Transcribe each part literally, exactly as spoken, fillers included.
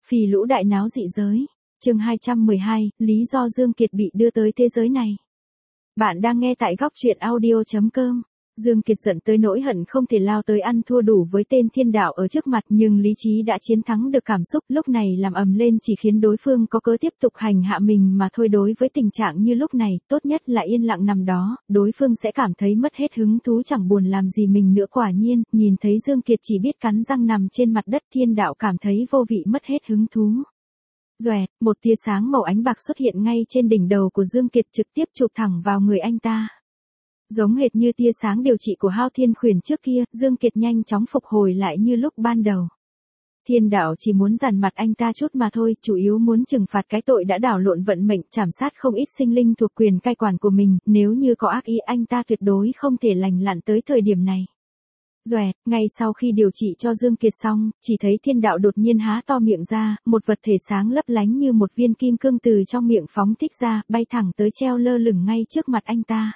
Phì lũ đại náo dị giới. Chương hai trăm mười hai, lý do Dương Kiệt bị đưa tới thế giới này. Bạn đang nghe tại góc truyện audio chấm com. Dương Kiệt giận tới nỗi hận không thể lao tới ăn thua đủ với tên thiên đạo ở trước mặt, nhưng lý trí đã chiến thắng được cảm xúc, lúc này làm ầm lên chỉ khiến đối phương có cớ tiếp tục hành hạ mình mà thôi. Đối với tình trạng như lúc này, tốt nhất là yên lặng nằm đó, đối phương sẽ cảm thấy mất hết hứng thú, chẳng buồn làm gì mình nữa. Quả nhiên, nhìn thấy Dương Kiệt chỉ biết cắn răng nằm trên mặt đất, thiên đạo cảm thấy vô vị, mất hết hứng thú. Doẹt, một tia sáng màu ánh bạc xuất hiện ngay trên đỉnh đầu của Dương Kiệt, trực tiếp chụp thẳng vào người anh ta. Giống hệt như tia sáng điều trị của Hao Thiên Khuyển trước kia, Dương Kiệt nhanh chóng phục hồi lại như lúc ban đầu. Thiên đạo chỉ muốn dằn mặt anh ta chút mà thôi, chủ yếu muốn trừng phạt cái tội đã đảo lộn vận mệnh, trảm sát không ít sinh linh thuộc quyền cai quản của mình, nếu như có ác ý anh ta tuyệt đối không thể lành lặn tới thời điểm này. Doẹt, ngay sau khi điều trị cho Dương Kiệt xong, chỉ thấy thiên đạo đột nhiên há to miệng ra, một vật thể sáng lấp lánh như một viên kim cương từ trong miệng phóng thích ra, bay thẳng tới treo lơ lửng ngay trước mặt anh ta.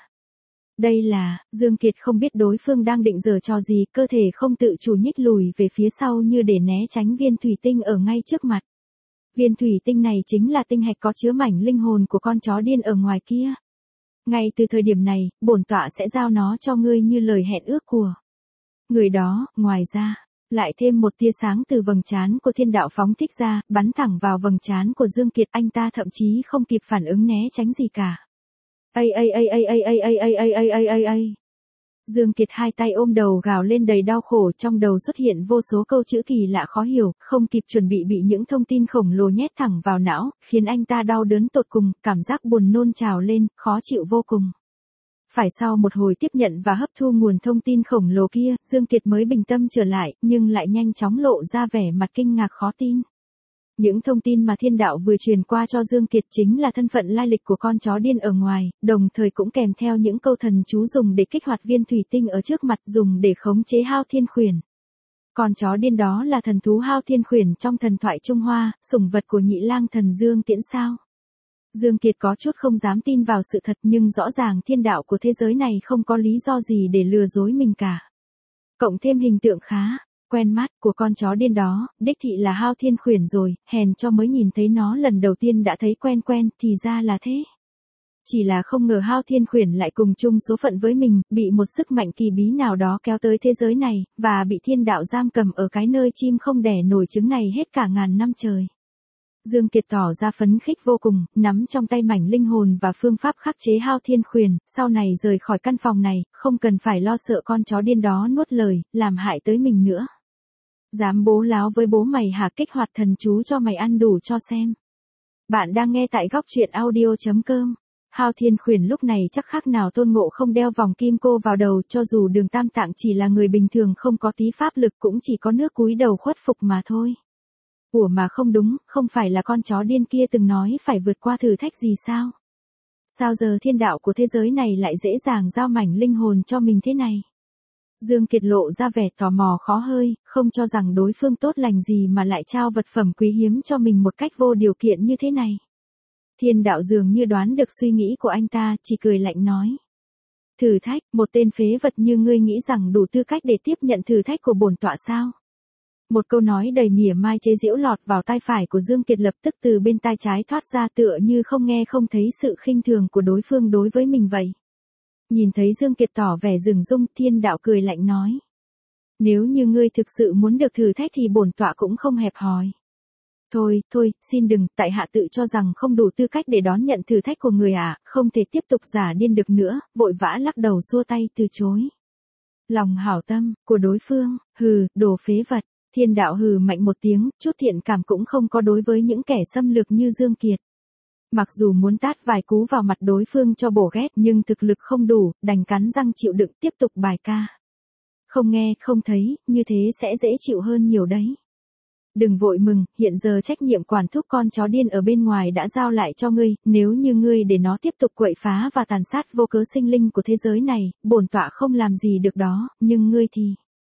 Đây là, Dương Kiệt không biết đối phương đang định giở trò gì, cơ thể không tự chủ nhích lùi về phía sau như để né tránh viên thủy tinh ở ngay trước mặt. Viên thủy tinh này chính là tinh hạch có chứa mảnh linh hồn của con chó điên ở ngoài kia. Ngay từ thời điểm này, bổn tọa sẽ giao nó cho ngươi như lời hẹn ước của người đó. Ngoài ra, lại thêm một tia sáng từ vầng trán của thiên đạo phóng thích ra, bắn thẳng vào vầng trán của Dương Kiệt, anh ta thậm chí không kịp phản ứng né tránh gì cả. Ây ây ây ây ây ây ây ây ây ây ây ây ây. Dương Kiệt hai tay ôm đầu gào lên đầy đau khổ, trong đầu xuất hiện vô số câu chữ kỳ lạ khó hiểu, không kịp chuẩn bị bị những thông tin khổng lồ nhét thẳng vào não, khiến anh ta đau đớn tột cùng, cảm giác buồn nôn trào lên, khó chịu vô cùng. Phải sau một hồi tiếp nhận và hấp thu nguồn thông tin khổng lồ kia, Dương Kiệt mới bình tâm trở lại, nhưng lại nhanh chóng lộ ra vẻ mặt kinh ngạc khó tin. Những thông tin mà thiên đạo vừa truyền qua cho Dương Kiệt chính là thân phận lai lịch của con chó điên ở ngoài, đồng thời cũng kèm theo những câu thần chú dùng để kích hoạt viên thủy tinh ở trước mặt, dùng để khống chế Hao Thiên Khuyển. Con chó điên đó là thần thú Hao Thiên Khuyển trong thần thoại Trung Hoa, sủng vật của nhị lang thần Dương Tiễn sao? Dương Kiệt có chút không dám tin vào sự thật, nhưng rõ ràng thiên đạo của thế giới này không có lý do gì để lừa dối mình cả. Cộng thêm hình tượng khá quen mắt của con chó điên đó, đích thị là Hao Thiên Khuyển rồi, hèn cho mới nhìn thấy nó lần đầu tiên đã thấy quen quen, thì ra là thế. Chỉ là không ngờ Hao Thiên Khuyển lại cùng chung số phận với mình, bị một sức mạnh kỳ bí nào đó kéo tới thế giới này, và bị thiên đạo giam cầm ở cái nơi chim không đẻ nổi trứng này hết cả ngàn năm trời. Dương Kiệt tỏ ra phấn khích vô cùng, nắm trong tay mảnh linh hồn và phương pháp khắc chế Hao Thiên Khuyển, sau này rời khỏi căn phòng này, không cần phải lo sợ con chó điên đó nuốt lời, làm hại tới mình nữa. Dám bố láo với bố mày hả? Kích hoạt thần chú cho mày ăn đủ cho xem. Bạn đang nghe tại góc truyện audio chấm com. Hao Thiên Khuyển lúc này chắc khác nào Tôn Ngộ Không đeo vòng kim cô vào đầu, cho dù Đường Tam Tạng chỉ là người bình thường không có tí pháp lực cũng chỉ có nước cúi đầu khuất phục mà thôi. Ủa mà không đúng, không phải là con chó điên kia từng nói phải vượt qua thử thách gì sao? Sao giờ thiên đạo của thế giới này lại dễ dàng giao mảnh linh hồn cho mình thế này? Dương Kiệt lộ ra vẻ tò mò khó hơi, không cho rằng đối phương tốt lành gì mà lại trao vật phẩm quý hiếm cho mình một cách vô điều kiện như thế này. Thiên đạo dường như đoán được suy nghĩ của anh ta, chỉ cười lạnh nói. Thử thách, một tên phế vật như ngươi nghĩ rằng đủ tư cách để tiếp nhận thử thách của bổn tọa sao? Một câu nói đầy mỉa mai chế giễu lọt vào tai phải của Dương Kiệt, lập tức từ bên tai trái thoát ra, tựa như không nghe không thấy sự khinh thường của đối phương đối với mình vậy. Nhìn thấy Dương Kiệt tỏ vẻ dửng dưng, thiên đạo cười lạnh nói. Nếu như ngươi thực sự muốn được thử thách thì bổn tọa cũng không hẹp hòi. Thôi, thôi, xin đừng, tại hạ tự cho rằng không đủ tư cách để đón nhận thử thách của người ạ, à, không thể tiếp tục giả điên được nữa, vội vã lắc đầu xua tay từ chối. Lòng hảo tâm của đối phương, hừ, đồ phế vật. Thiên đạo hừ mạnh một tiếng, chút thiện cảm cũng không có đối với những kẻ xâm lược như Dương Kiệt. Mặc dù muốn tát vài cú vào mặt đối phương cho bổ ghét, nhưng thực lực không đủ, đành cắn răng chịu đựng tiếp tục bài ca. Không nghe, không thấy, như thế sẽ dễ chịu hơn nhiều đấy. Đừng vội mừng, hiện giờ trách nhiệm quản thúc con chó điên ở bên ngoài đã giao lại cho ngươi, nếu như ngươi để nó tiếp tục quậy phá và tàn sát vô cớ sinh linh của thế giới này, bổn tọa không làm gì được đó, nhưng ngươi thì...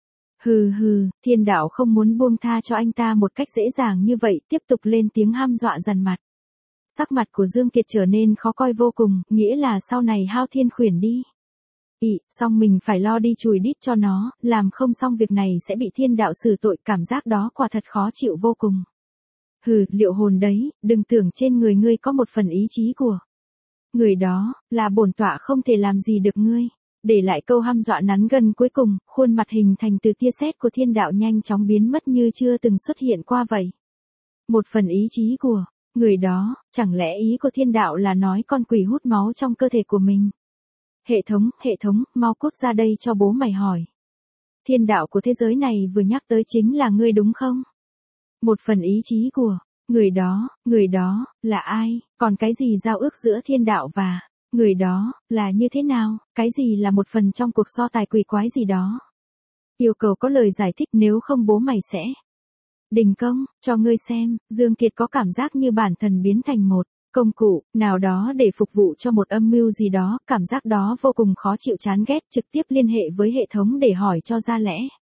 Hừ hừ, thiên đạo không muốn buông tha cho anh ta một cách dễ dàng như vậy, tiếp tục lên tiếng hăm dọa dằn mặt. Sắc mặt của Dương Kiệt trở nên khó coi vô cùng, nghĩa là sau này Hao Thiên Khuyển đi. Ị, xong mình phải lo đi chùi đít cho nó, làm không xong việc này sẽ bị thiên đạo xử tội, cảm giác đó quả thật khó chịu vô cùng. Hừ, liệu hồn đấy, đừng tưởng trên người ngươi có một phần ý chí của người đó, là bổn tọa không thể làm gì được ngươi. Để lại câu hăm dọa nắn gân cuối cùng, khuôn mặt hình thành từ tia sét của thiên đạo nhanh chóng biến mất như chưa từng xuất hiện qua vậy. Một phần ý chí của người đó, chẳng lẽ ý của thiên đạo là nói con quỷ hút máu trong cơ thể của mình? Hệ thống, hệ thống, mau cút ra đây cho bố mày hỏi. Thiên đạo của thế giới này vừa nhắc tới chính là ngươi đúng không? Một phần ý chí của người đó, người đó, là ai, còn cái gì giao ước giữa thiên đạo và người đó, là như thế nào, cái gì là một phần trong cuộc so tài quỷ quái gì đó? Yêu cầu có lời giải thích nếu không bố mày sẽ đình công, cho ngươi xem. Dương Kiệt có cảm giác như bản thân biến thành một công cụ nào đó để phục vụ cho một âm mưu gì đó, cảm giác đó vô cùng khó chịu chán ghét, trực tiếp liên hệ với hệ thống để hỏi cho ra lẽ.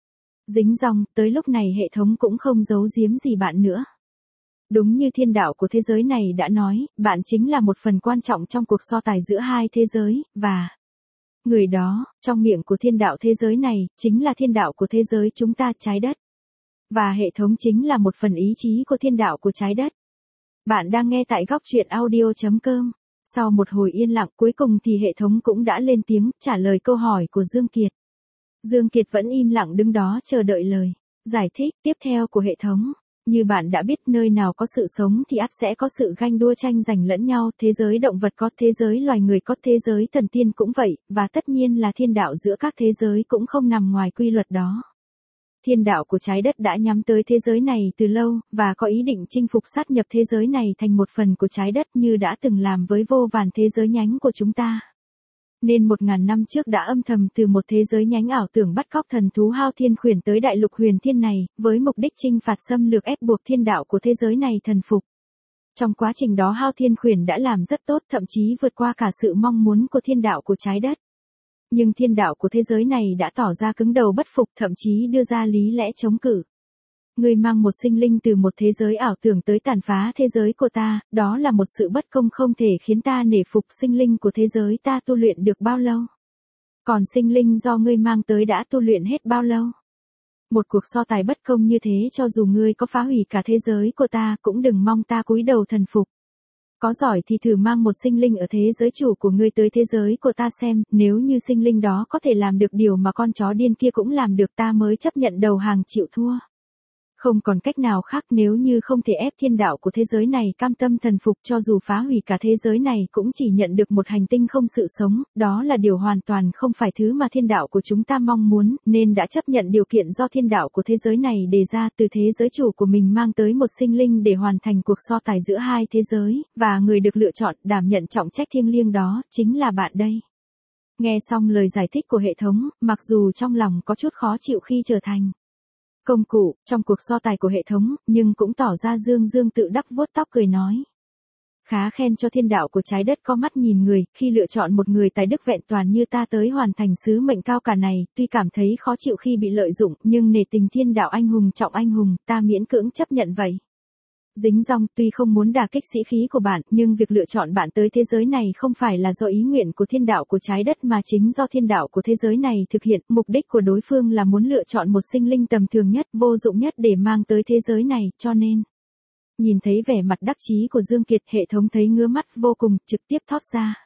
Dính dòng, tới lúc này hệ thống cũng không giấu giếm gì bạn nữa. Đúng như thiên đạo của thế giới này đã nói, bạn chính là một phần quan trọng trong cuộc so tài giữa hai thế giới, và người đó, trong miệng của thiên đạo thế giới này, chính là thiên đạo của thế giới chúng ta, trái đất. Và hệ thống chính là một phần ý chí của thiên đạo của trái đất. Bạn đang nghe tại góc truyện audio chấm com. Sau một hồi yên lặng cuối cùng thì hệ thống cũng đã lên tiếng, trả lời câu hỏi của Dương Kiệt. Dương Kiệt vẫn im lặng đứng đó chờ đợi lời giải thích tiếp theo của hệ thống. Như bạn đã biết, nơi nào có sự sống thì ắt sẽ có sự ganh đua tranh giành lẫn nhau, thế giới động vật có, thế giới loài người có, thế giới thần tiên cũng vậy, và tất nhiên là thiên đạo giữa các thế giới cũng không nằm ngoài quy luật đó. Thiên đạo của trái đất đã nhắm tới thế giới này từ lâu, và có ý định chinh phục sát nhập thế giới này thành một phần của trái đất như đã từng làm với vô vàn thế giới nhánh của chúng ta. Nên một ngàn năm trước đã âm thầm từ một thế giới nhánh ảo tưởng bắt cóc thần thú Hao Thiên Khuyển tới đại lục huyền thiên này, với mục đích chinh phạt xâm lược ép buộc thiên đạo của thế giới này thần phục. Trong quá trình đó Hao Thiên Khuyển đã làm rất tốt, thậm chí vượt qua cả sự mong muốn của thiên đạo của trái đất. Nhưng thiên đạo của thế giới này đã tỏ ra cứng đầu bất phục, thậm chí đưa ra lý lẽ chống cự. Ngươi mang một sinh linh từ một thế giới ảo tưởng tới tàn phá thế giới của ta, đó là một sự bất công không thể khiến ta nể phục. Sinh linh của thế giới ta tu luyện được bao lâu? Còn sinh linh do ngươi mang tới đã tu luyện hết bao lâu? Một cuộc so tài bất công như thế, cho dù ngươi có phá hủy cả thế giới của ta, cũng đừng mong ta cúi đầu thần phục. Có giỏi thì thử mang một sinh linh ở thế giới chủ của ngươi tới thế giới của ta xem, nếu như sinh linh đó có thể làm được điều mà con chó điên kia cũng làm được, ta mới chấp nhận đầu hàng chịu thua. Không còn cách nào khác, nếu như không thể ép thiên đạo của thế giới này cam tâm thần phục, cho dù phá hủy cả thế giới này cũng chỉ nhận được một hành tinh không sự sống, đó là điều hoàn toàn không phải thứ mà thiên đạo của chúng ta mong muốn, nên đã chấp nhận điều kiện do thiên đạo của thế giới này đề ra, từ thế giới chủ của mình mang tới một sinh linh để hoàn thành cuộc so tài giữa hai thế giới, và người được lựa chọn đảm nhận trọng trách thiêng liêng đó, chính là bạn đây. Nghe xong lời giải thích của hệ thống, mặc dù trong lòng có chút khó chịu khi trở thành công cụ trong cuộc so tài của hệ thống, nhưng cũng tỏ ra dương dương tự đắc, vuốt tóc cười nói. Khá khen cho thiên đạo của trái đất có mắt nhìn người, khi lựa chọn một người tài đức vẹn toàn như ta tới hoàn thành sứ mệnh cao cả này, tuy cảm thấy khó chịu khi bị lợi dụng, nhưng nể tình thiên đạo anh hùng trọng anh hùng, ta miễn cưỡng chấp nhận vậy. Dính dòng, tuy không muốn đả kích sĩ khí của bạn, nhưng việc lựa chọn bạn tới thế giới này không phải là do ý nguyện của thiên đạo của trái đất mà chính do thiên đạo của thế giới này thực hiện. Mục đích của đối phương là muốn lựa chọn một sinh linh tầm thường nhất, vô dụng nhất để mang tới thế giới này, cho nên. Nhìn thấy vẻ mặt đắc chí của Dương Kiệt, hệ thống thấy ngứa mắt vô cùng, trực tiếp thốt ra.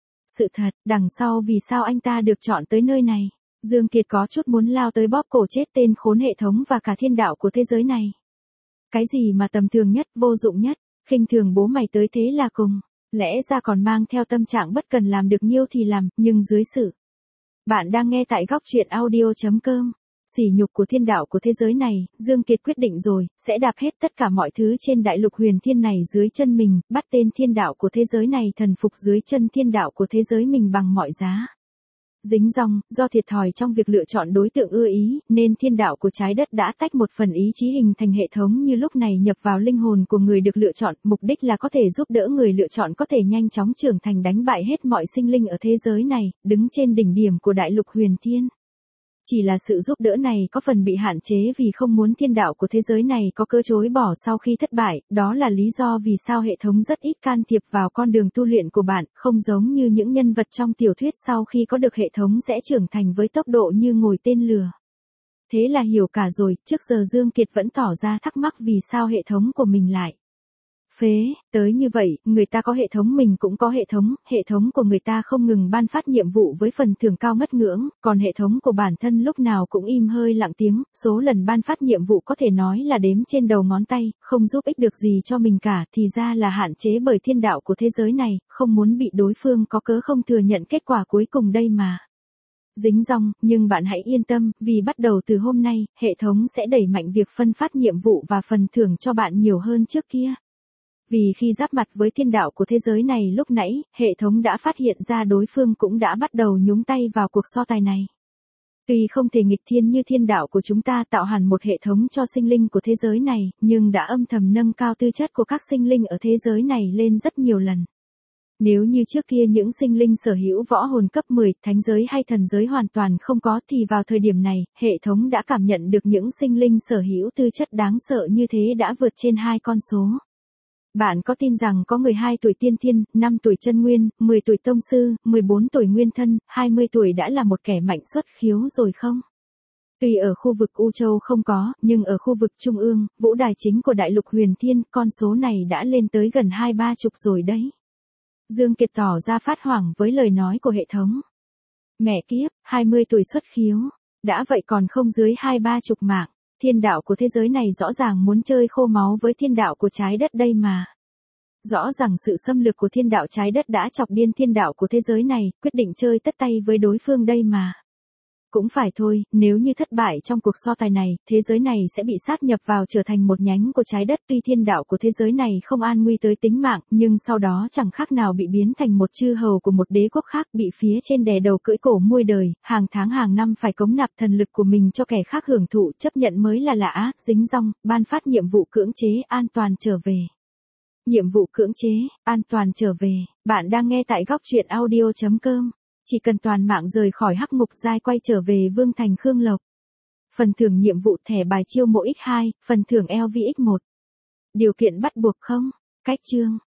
Sự thật, đằng sau vì sao anh ta được chọn tới nơi này. Dương Kiệt có chút muốn lao tới bóp cổ chết tên khốn hệ thống và cả thiên đạo của thế giới này. Cái gì mà tầm thường nhất, vô dụng nhất, khinh thường bố mày tới thế là cùng. Lẽ ra còn mang theo tâm trạng bất cần làm được nhiêu thì làm, nhưng dưới sự. Bạn đang nghe tại góc truyện audio chấm com. Sỉ nhục của thiên đạo của thế giới này, Dương Kiệt quyết định rồi, sẽ đạp hết tất cả mọi thứ trên đại lục huyền thiên này dưới chân mình, bắt tên thiên đạo của thế giới này thần phục dưới chân thiên đạo của thế giới mình bằng mọi giá. Dính dòng, do thiệt thòi trong việc lựa chọn đối tượng ưa ý, nên thiên đạo của trái đất đã tách một phần ý chí hình thành hệ thống như lúc này nhập vào linh hồn của người được lựa chọn, mục đích là có thể giúp đỡ người lựa chọn có thể nhanh chóng trưởng thành, đánh bại hết mọi sinh linh ở thế giới này, đứng trên đỉnh điểm của đại lục huyền thiên. Chỉ là sự giúp đỡ này có phần bị hạn chế vì không muốn thiên đạo của thế giới này có cơ chối bỏ sau khi thất bại, đó là lý do vì sao hệ thống rất ít can thiệp vào con đường tu luyện của bạn, không giống như những nhân vật trong tiểu thuyết sau khi có được hệ thống sẽ trưởng thành với tốc độ như ngồi tên lửa. Thế là hiểu cả rồi, trước giờ Dương Kiệt vẫn tỏ ra thắc mắc vì sao hệ thống của mình lại phế, tới như vậy, người ta có hệ thống mình cũng có hệ thống, hệ thống của người ta không ngừng ban phát nhiệm vụ với phần thưởng cao ngất ngưỡng, còn hệ thống của bản thân lúc nào cũng im hơi lặng tiếng, số lần ban phát nhiệm vụ có thể nói là đếm trên đầu ngón tay, không giúp ích được gì cho mình cả, thì ra là hạn chế bởi thiên đạo của thế giới này, không muốn bị đối phương có cớ không thừa nhận kết quả cuối cùng đây mà. Dính dong, nhưng bạn hãy yên tâm, vì bắt đầu từ hôm nay, hệ thống sẽ đẩy mạnh việc phân phát nhiệm vụ và phần thưởng cho bạn nhiều hơn trước kia. Vì khi giáp mặt với thiên đạo của thế giới này lúc nãy, hệ thống đã phát hiện ra đối phương cũng đã bắt đầu nhúng tay vào cuộc so tài này. Tuy không thể nghịch thiên như thiên đạo của chúng ta tạo hẳn một hệ thống cho sinh linh của thế giới này, nhưng đã âm thầm nâng cao tư chất của các sinh linh ở thế giới này lên rất nhiều lần. Nếu như trước kia những sinh linh sở hữu võ hồn cấp mười, thánh giới hay thần giới hoàn toàn không có thì vào thời điểm này, hệ thống đã cảm nhận được những sinh linh sở hữu tư chất đáng sợ như thế đã vượt trên hai con số. Bạn có tin rằng có mười hai tuổi tiên thiên, năm tuổi chân nguyên, mười tuổi tông sư, mười bốn tuổi nguyên thân, hai mươi tuổi đã là một kẻ mạnh xuất khiếu rồi không? Tuy ở khu vực U Châu không có, nhưng ở khu vực Trung ương, vũ đài chính của đại lục huyền thiên, con số này đã lên tới gần hai ba chục rồi đấy. Dương Kiệt tỏ ra phát hoảng với lời nói của hệ thống. Mẹ kiếp, hai mươi tuổi xuất khiếu, đã vậy còn không dưới hai ba chục mạng. Thiên đạo của thế giới này rõ ràng muốn chơi khô máu với thiên đạo của trái đất đây mà. Rõ ràng sự xâm lược của thiên đạo trái đất đã chọc điên thiên đạo của thế giới này, quyết định chơi tất tay với đối phương đây mà. Cũng phải thôi, nếu như thất bại trong cuộc so tài này, thế giới này sẽ bị sát nhập vào trở thành một nhánh của trái đất. Tuy thiên đạo của thế giới này không an nguy tới tính mạng, nhưng sau đó chẳng khác nào bị biến thành một chư hầu của một đế quốc khác, bị phía trên đè đầu cưỡi cổ muôi đời, hàng tháng hàng năm phải cống nạp thần lực của mình cho kẻ khác hưởng thụ, chấp nhận mới là lạ, dính dong, ban phát nhiệm vụ cưỡng chế, an toàn trở về. Nhiệm vụ cưỡng chế, an toàn trở về, bạn đang nghe tại góc truyện audio chấm com. Chỉ cần toàn mạng rời khỏi hắc ngục giai quay trở về Vương thành Khương Lộc. Phần thưởng nhiệm vụ thẻ bài chiêu mộ nhân hai, phần thưởng L V X một. Điều kiện bắt buộc không? Cách chương.